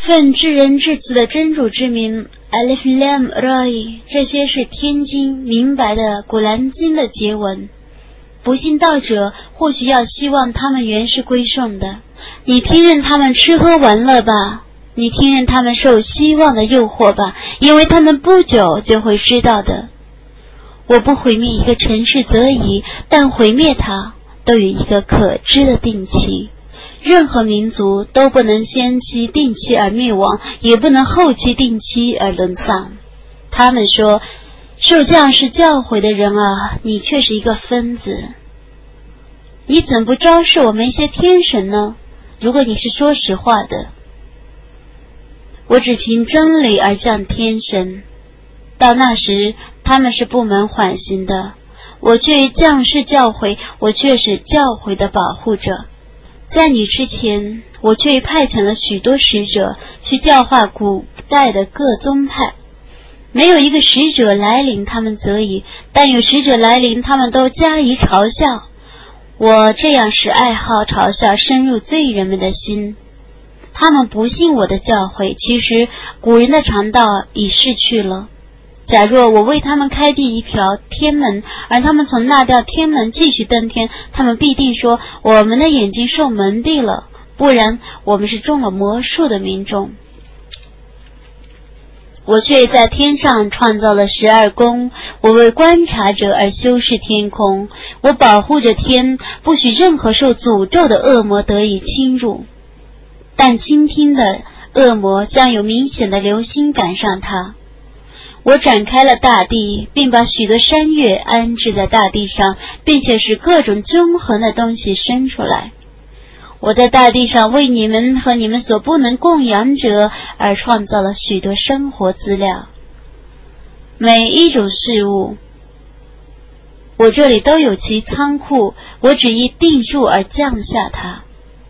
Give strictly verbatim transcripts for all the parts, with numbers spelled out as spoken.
奉至仁至慈的真主之名 Alif Lam Ra， 这些是天经明白的古兰经的结文。不信道者或许要希望他们原是归顺的，你听任他们吃喝玩乐吧，你听任他们受希望的诱惑吧，因为他们不久就会知道的。我不毁灭一个城市则已，但毁灭它都有一个可知的定期。任何民族都不能先期定期而灭亡，也不能后期定期而沦丧。他们说，受将士教诲的人啊，你却是一个疯子，你怎不昭示我们一些天神呢？如果你是说实话的，我只凭真理而降天神，到那时他们是不能缓刑的，我却降世教诲，我却是教诲的保护者。在你之前，我却派遣了许多使者去教化古代的各宗派，没有一个使者来临他们则已，但有使者来临他们都加以嘲笑。我这样使爱好嘲笑深入罪人们的心，他们不信我的教诲，其实古人的常道已逝去了。假若我为他们开辟一条天门，而他们从那条天门继续登天，他们必定说我们的眼睛受蒙蔽了，不然我们是中了魔术的民众。我却在天上创造了十二宫，我为观察者而修饰天空，我保护着天，不许任何受诅咒的恶魔得以侵入。但倾听的恶魔将有明显的流星赶上他。我展开了大地，并把许多山岳安置在大地上，并且使各种综合的东西生出来。我在大地上为你们和你们所不能供养者而创造了许多生活资料。每一种事物，我这里都有其仓库，我只依定数而降下它。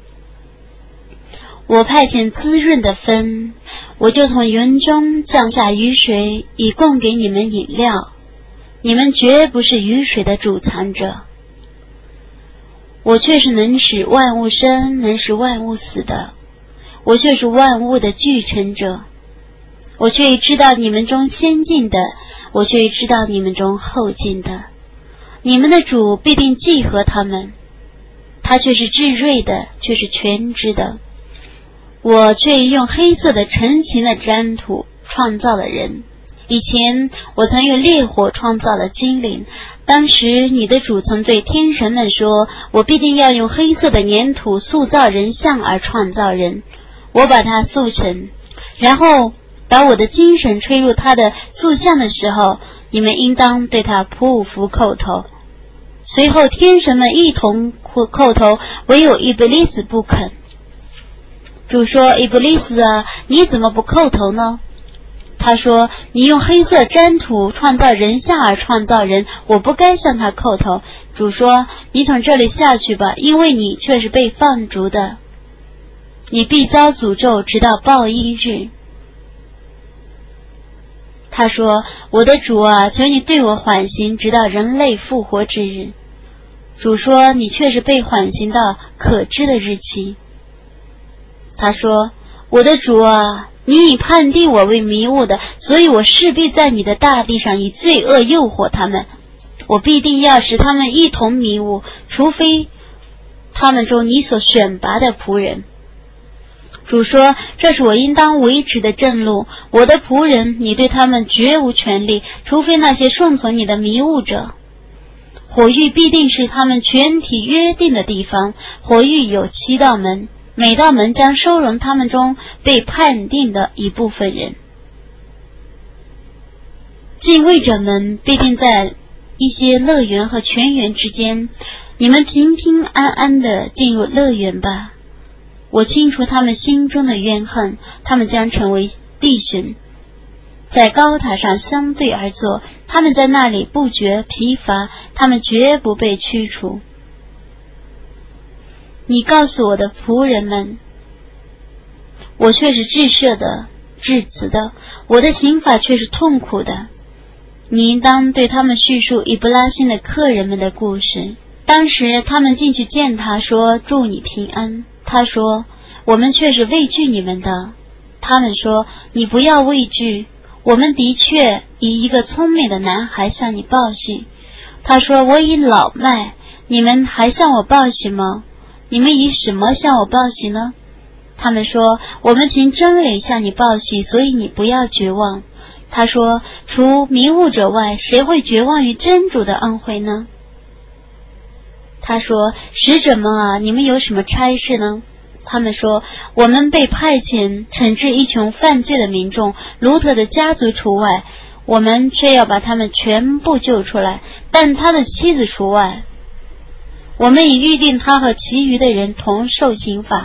我派遣滋润的风，我就从云中降下雨水，以供给你们饮料。你们绝不是雨水的主藏者，我却是能使万物生，能使万物死的。我却是万物的具成者。我却知道你们中先进的，我却知道你们中后进的。你们的主必定记合他们，他却是至睿的，却是全知的。我却用黑色的成型的粘土创造了人。以前我曾用烈火创造了精灵，当时你的主曾对天神们说，我必定要用黑色的粘土塑造人像而创造人。我把它塑成，然后把我的精神吹入他的塑像的时候，你们应当对他匍匐叩头。随后天神们一同叩头，唯有伊布利斯不肯。主说，伊布利斯啊，你怎么不叩头呢？他说，你用黑色粘土创造人像而创造人，我不该向他叩头。主说，你从这里下去吧，因为你却是被放逐的，你必遭诅咒直到报应日。他说，我的主啊，求你对我缓刑，直到人类复活之日。主说，你却是被缓刑到可知的日期。他说，我的主啊，你已判定我为迷雾的，所以我势必在你的大地上以罪恶诱惑他们，我必定要使他们一同迷雾，除非他们中你所选拔的仆人。主说，这是我应当维持的正路，我的仆人，你对他们绝无权利，除非那些顺从你的迷雾者。火狱必定是他们全体约定的地方，火狱有七道门，每道门将收容他们中被判定的一部分人。敬畏者们必定在一些乐园和泉源之间，你们平平安安地进入乐园吧。我清除他们心中的怨恨，他们将成为弟兄，在高塔上相对而坐，他们在那里不觉疲乏，他们绝不被驱除。你告诉我的仆人们，我却是至赦的，至慈的，我的刑罚却是痛苦的。你应当对他们叙述以布拉欣的客人们的故事。当时他们进去见他，说，祝你平安。他说，我们却是畏惧你们的， 他们说，你不要畏惧，我们的确以一个聪明的男孩向你报喜。他说，我已老迈，你们还向我报喜吗？你们以什么向我报喜呢？他们说，我们凭真理向你报喜，所以你不要绝望。他说，除迷雾者外，谁会绝望于真主的恩惠呢？他说，使者们啊，你们有什么差事呢？他们说，我们被派遣惩治一群犯罪的民众，卢特的家族除外，我们却要把他们全部救出来，但他的妻子除外。我们已预定他和其余的人同受刑罚。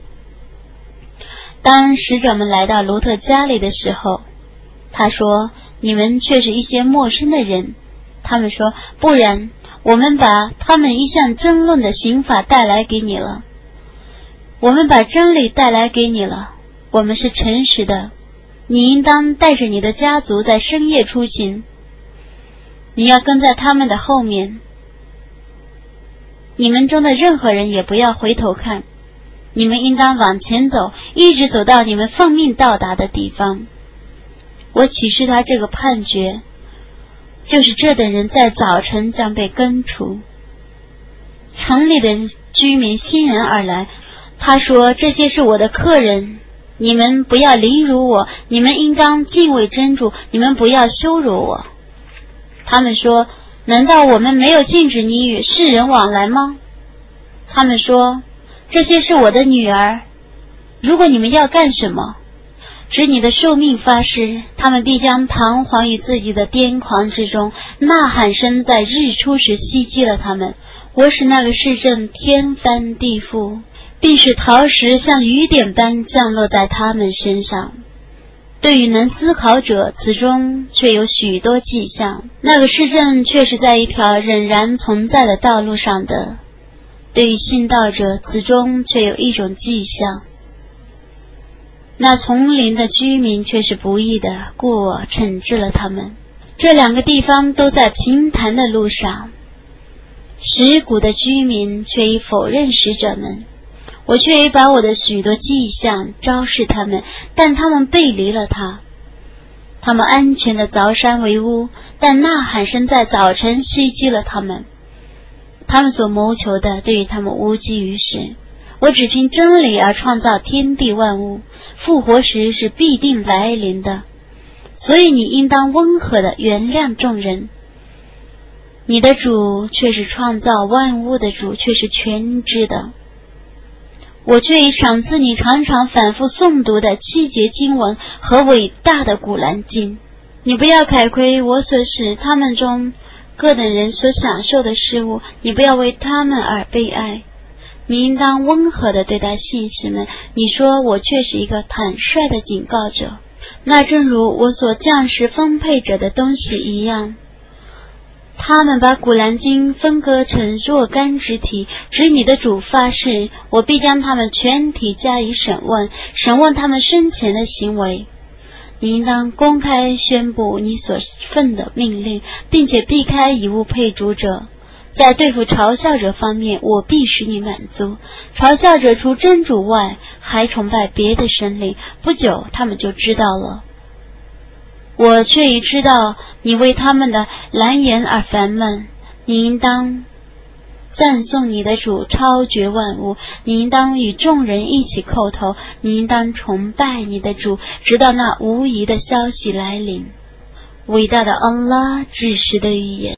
当使者们来到卢特家里的时候，他说，你们却是一些陌生的人。他们说，不然，我们把他们一项争论的刑法带来给你了。我们把真理带来给你了，我们是诚实的。你应当带着你的家族在深夜出行，你要跟在他们的后面，你们中的任何人也不要回头看，你们应当往前走，一直走到你们奉命到达的地方。我启示他这个判决，就是这等人在早晨将被根除。城里的居民欣然而来，他说，这些是我的客人，你们不要凌辱我，你们应当敬畏真主，你们不要羞辱我。他们说，难道我们没有禁止你与世人往来吗？他们说，这些是我的女儿，如果你们要干什么，指你的寿命发誓，他们必将彷徨于自己的癫狂之中，呐喊声在日出时袭击了他们。我使那个市镇天翻地覆，并使陶石像雨点般降落在他们身上。对于能思考者，此中却有许多迹象，那个市镇却是在一条仍然存在的道路上的。对于信道者，此中却有一种迹象，那丛林的居民却是不义的，故我惩治了他们。这两个地方都在平坦的路上，石谷的居民却已否认使者们，我却已把我的许多迹象昭示他们，但他们背离了他。他们安全的凿山为屋，但呐喊声在早晨袭击了他们。他们所谋求的对于他们无济于事。我只凭真理而创造天地万物，复活时是必定来临的，所以你应当温和的原谅众人。你的主却是创造万物的主，却是全知的。我却已赏赐你常常反复诵读的七节经文和伟大的古兰经。你不要慨亏我所使他们中各等人所享受的事物，你不要为他们而悲哀。你应当温和地对待信士们，你说我却是一个坦率的警告者，那正如我所降示分配者的东西一样。他们把古兰经分割成若干肢体，指你的主发誓，我必将他们全体加以审问，审问他们生前的行为。你应当公开宣布你所奉的命令，并且避开以物配主者。在对付嘲笑者方面，我必使你满足。嘲笑者除真主外，还崇拜别的神灵，不久他们就知道了。我却已知道你为他们的蓝言而烦闷，你应当赞颂你的主超绝万物，你应当与众人一起叩头，你应当崇拜你的主，直到那无疑的消息来临。伟大的安拉至实的预言。